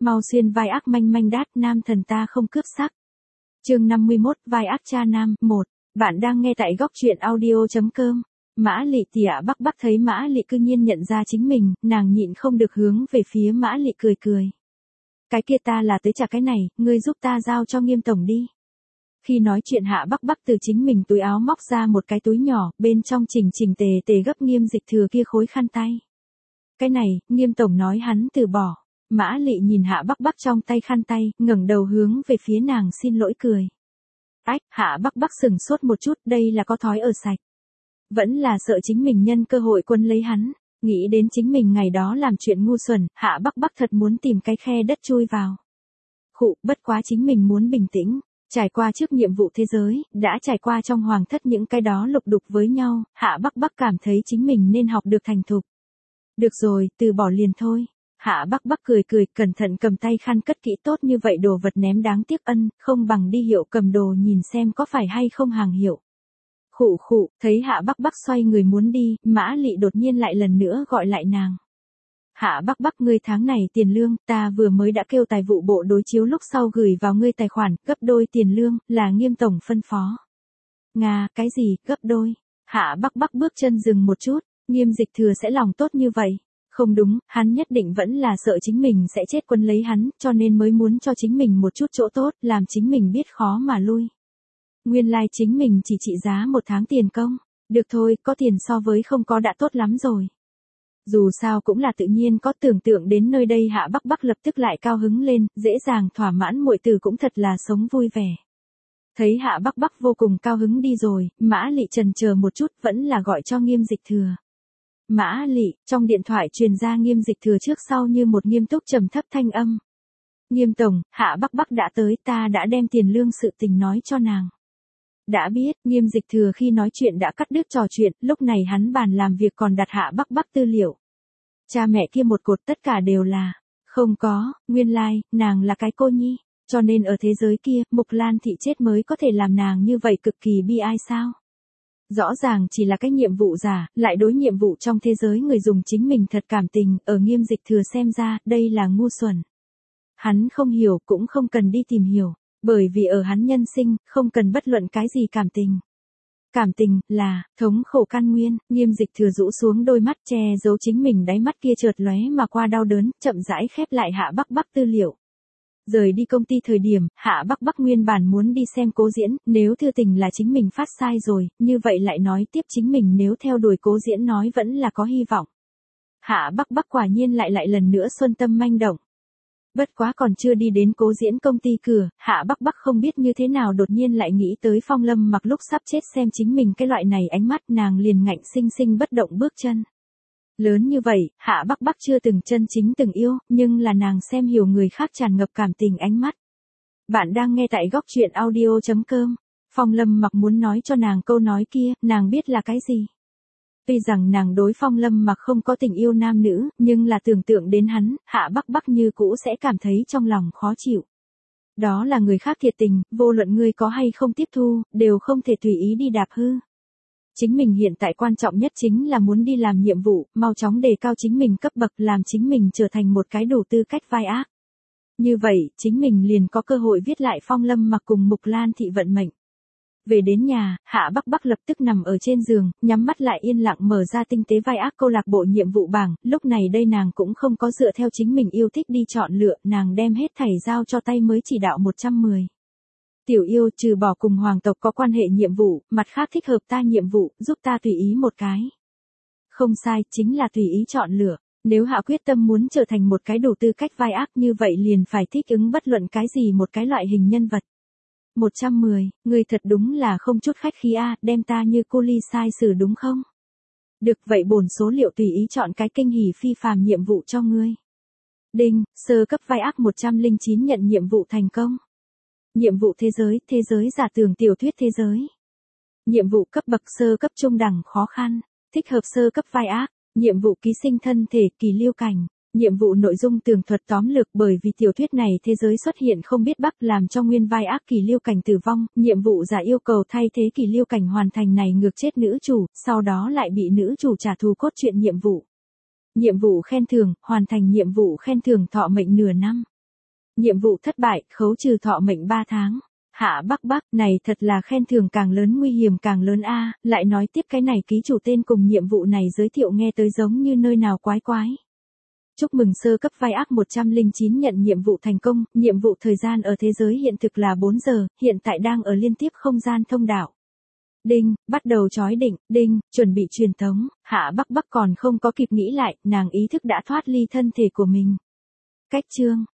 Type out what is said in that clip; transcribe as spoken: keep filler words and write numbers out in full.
Mau xuyên vai ác manh manh đát, nam thần ta không cướp sắc. Chương năm mươi mốt, vai ác cha nam. Một. Bạn đang nghe tại góc truyện audio chấm com. Mã Lị tỉa Bắc Bắc thấy Mã Lị cư nhiên nhận ra chính mình, nàng nhịn không được hướng về phía Mã Lị cười cười. Cái kia ta là tới trả cái này, ngươi giúp ta giao cho Nghiêm tổng đi. Khi nói chuyện Hạ Bắc Bắc từ chính mình túi áo móc ra một cái túi nhỏ, bên trong chỉnh chỉnh tề tề gấp Nghiêm Dịch Thừa kia khối khăn tay. Cái này, Nghiêm tổng nói hắn từ bỏ. Mã Lị nhìn Hạ Bắc Bắc trong tay khăn tay, ngẩng đầu hướng về phía nàng xin lỗi cười. Ách, Hạ Bắc Bắc sừng sốt một chút, đây là có thói ở sạch. Vẫn là sợ chính mình nhân cơ hội quân lấy hắn, nghĩ đến chính mình ngày đó làm chuyện ngu xuẩn, Hạ Bắc Bắc thật muốn tìm cái khe đất chui vào. Khụ, bất quá chính mình muốn bình tĩnh, trải qua trước nhiệm vụ thế giới, đã trải qua trong hoàng thất những cái đó lục đục với nhau, Hạ Bắc Bắc cảm thấy chính mình nên học được thành thục. Được rồi, từ bỏ liền thôi. Hạ Bắc Bắc cười cười, cẩn thận cầm tay khăn cất kỹ tốt như vậy đồ vật ném đáng tiếc ân, không bằng đi hiệu cầm đồ nhìn xem có phải hay không hàng hiệu. Khụ khụ, thấy Hạ Bắc Bắc xoay người muốn đi, Mã Lị đột nhiên lại lần nữa gọi lại nàng. Hạ Bắc Bắc, ngươi tháng này tiền lương, ta vừa mới đã kêu tài vụ bộ đối chiếu lúc sau gửi vào ngươi tài khoản, gấp đôi tiền lương, là Nghiêm tổng phân phó. Nga, cái gì, gấp đôi? Hạ Bắc Bắc bước chân dừng một chút, Nghiêm Dịch Thừa sẽ lòng tốt như vậy. Không đúng, hắn nhất định vẫn là sợ chính mình sẽ chết quân lấy hắn, cho nên mới muốn cho chính mình một chút chỗ tốt, làm chính mình biết khó mà lui. Nguyên lai like chính mình chỉ trị giá một tháng tiền công. Được thôi, có tiền so với không có đã tốt lắm rồi. Dù sao cũng là tự nhiên có tưởng tượng đến nơi đây Hạ Bắc Bắc lập tức lại cao hứng lên, dễ dàng thỏa mãn muội tử cũng thật là sống vui vẻ. Thấy Hạ Bắc Bắc vô cùng cao hứng đi rồi, Mã Lị chần chờ một chút vẫn là gọi cho Nghiêm Dịch Thừa. Mã Lị, trong điện thoại truyền ra Nghiêm Dịch Thừa trước sau như một nghiêm túc trầm thấp thanh âm. Nghiêm tổng, Hạ Bắc Bắc đã tới, ta đã đem tiền lương sự tình nói cho nàng. Đã biết, Nghiêm Dịch Thừa khi nói chuyện đã cắt đứt trò chuyện, lúc này hắn bàn làm việc còn đặt Hạ Bắc Bắc tư liệu. Cha mẹ kia một cột tất cả đều là, không có, nguyên lai, like, nàng là cái cô nhi, cho nên ở thế giới kia, Mục Lan Thị chết mới có thể làm nàng như vậy cực kỳ bi ai sao. Rõ ràng chỉ là cái nhiệm vụ giả, lại đối nhiệm vụ trong thế giới người dùng chính mình thật cảm tình, ở Nghiêm Dịch Thừa xem ra, đây là ngu xuẩn. Hắn không hiểu cũng không cần đi tìm hiểu, bởi vì ở hắn nhân sinh, không cần bất luận cái gì cảm tình. Cảm tình, là, thống khổ căn nguyên, Nghiêm Dịch Thừa rũ xuống đôi mắt che giấu chính mình đáy mắt kia chợt lóe mà qua đau đớn, chậm rãi khép lại Hạ Bắc Bắc tư liệu. Rời đi công ty thời điểm, Hạ Bắc Bắc nguyên bản muốn đi xem Cố Diễn, nếu thư tình là chính mình phát sai rồi, như vậy lại nói tiếp chính mình nếu theo đuổi Cố Diễn nói vẫn là có hy vọng. Hạ Bắc Bắc quả nhiên lại lại lần nữa xuân tâm manh động. Bất quá còn chưa đi đến Cố Diễn công ty cửa, Hạ Bắc Bắc không biết như thế nào đột nhiên lại nghĩ tới Phong Lâm Mặc lúc sắp chết xem chính mình cái loại này ánh mắt, nàng liền ngạnh sinh sinh bất động bước chân. Lớn như vậy, Hạ Bắc Bắc chưa từng chân chính từng yêu, nhưng là nàng xem hiểu người khác tràn ngập cảm tình ánh mắt. Bạn đang nghe tại góc truyện audio chấm com. Phong Lâm Mặc muốn nói cho nàng câu nói kia, nàng biết là cái gì. Tuy rằng nàng đối Phong Lâm Mặc không có tình yêu nam nữ, nhưng là tưởng tượng đến hắn, Hạ Bắc Bắc như cũ sẽ cảm thấy trong lòng khó chịu. Đó là người khác thiệt tình, vô luận ngươi có hay không tiếp thu, đều không thể tùy ý đi đạp hư. Chính mình hiện tại quan trọng nhất chính là muốn đi làm nhiệm vụ, mau chóng đề cao chính mình cấp bậc, làm chính mình trở thành một cái đủ tư cách vai ác. Như vậy, chính mình liền có cơ hội viết lại Phong Lâm Mặc cùng Mục Lan Thị vận mệnh. Về đến nhà, Hạ Bắc Bắc lập tức nằm ở trên giường, nhắm mắt lại yên lặng mở ra tinh tế vai ác câu lạc bộ nhiệm vụ bảng, lúc này đây nàng cũng không có dựa theo chính mình yêu thích đi chọn lựa, nàng đem hết thảy giao cho tay mới chỉ đạo một trăm mười. Tiểu yêu, trừ bỏ cùng hoàng tộc có quan hệ nhiệm vụ, mặt khác thích hợp ta nhiệm vụ, giúp ta tùy ý một cái. Không sai, chính là tùy ý chọn lựa. Nếu Hạ quyết tâm muốn trở thành một cái đủ tư cách vai ác như vậy liền phải thích ứng bất luận cái gì một cái loại hình nhân vật. một trăm mười, ngươi thật đúng là không chút khách khí a, đem ta như cô ly sai xử đúng không? Được vậy bổn số liệu tùy ý chọn cái kinh hỉ phi phàm nhiệm vụ cho ngươi. Đinh, sơ cấp vai ác một trăm lẻ chín nhận nhiệm vụ thành công. Nhiệm vụ thế giới, thế giới giả tưởng tiểu thuyết thế giới. Nhiệm vụ cấp bậc sơ cấp trung đẳng khó khăn, thích hợp sơ cấp vai ác. Nhiệm vụ ký sinh thân thể kỳ lưu cảnh. Nhiệm vụ nội dung tường thuật tóm lược bởi vì tiểu thuyết này thế giới xuất hiện không biết bắc làm cho nguyên vai ác kỳ lưu cảnh tử vong. Nhiệm vụ giả yêu cầu thay thế kỳ lưu cảnh hoàn thành này ngược chết nữ chủ, sau đó lại bị nữ chủ trả thù cốt truyện nhiệm vụ. Nhiệm vụ khen thưởng, hoàn thành nhiệm vụ khen thưởng thọ mệnh nửa năm. nhiệm vụ thất bại, khấu trừ thọ mệnh ba tháng. Hạ Bắc Bắc, này thật là khen thưởng càng lớn nguy hiểm càng lớn a, lại nói tiếp cái này ký chủ tên cùng nhiệm vụ này giới thiệu nghe tới giống như nơi nào quái quái. Chúc mừng sơ cấp vai ác một trăm lẻ chín nhận nhiệm vụ thành công, nhiệm vụ thời gian ở thế giới hiện thực là bốn giờ, hiện tại đang ở liên tiếp không gian thông đạo. Đinh, bắt đầu chói định, đinh, chuẩn bị truyền tống, Hạ Bắc Bắc còn không có kịp nghĩ lại, nàng ý thức đã thoát ly thân thể của mình. Cách chương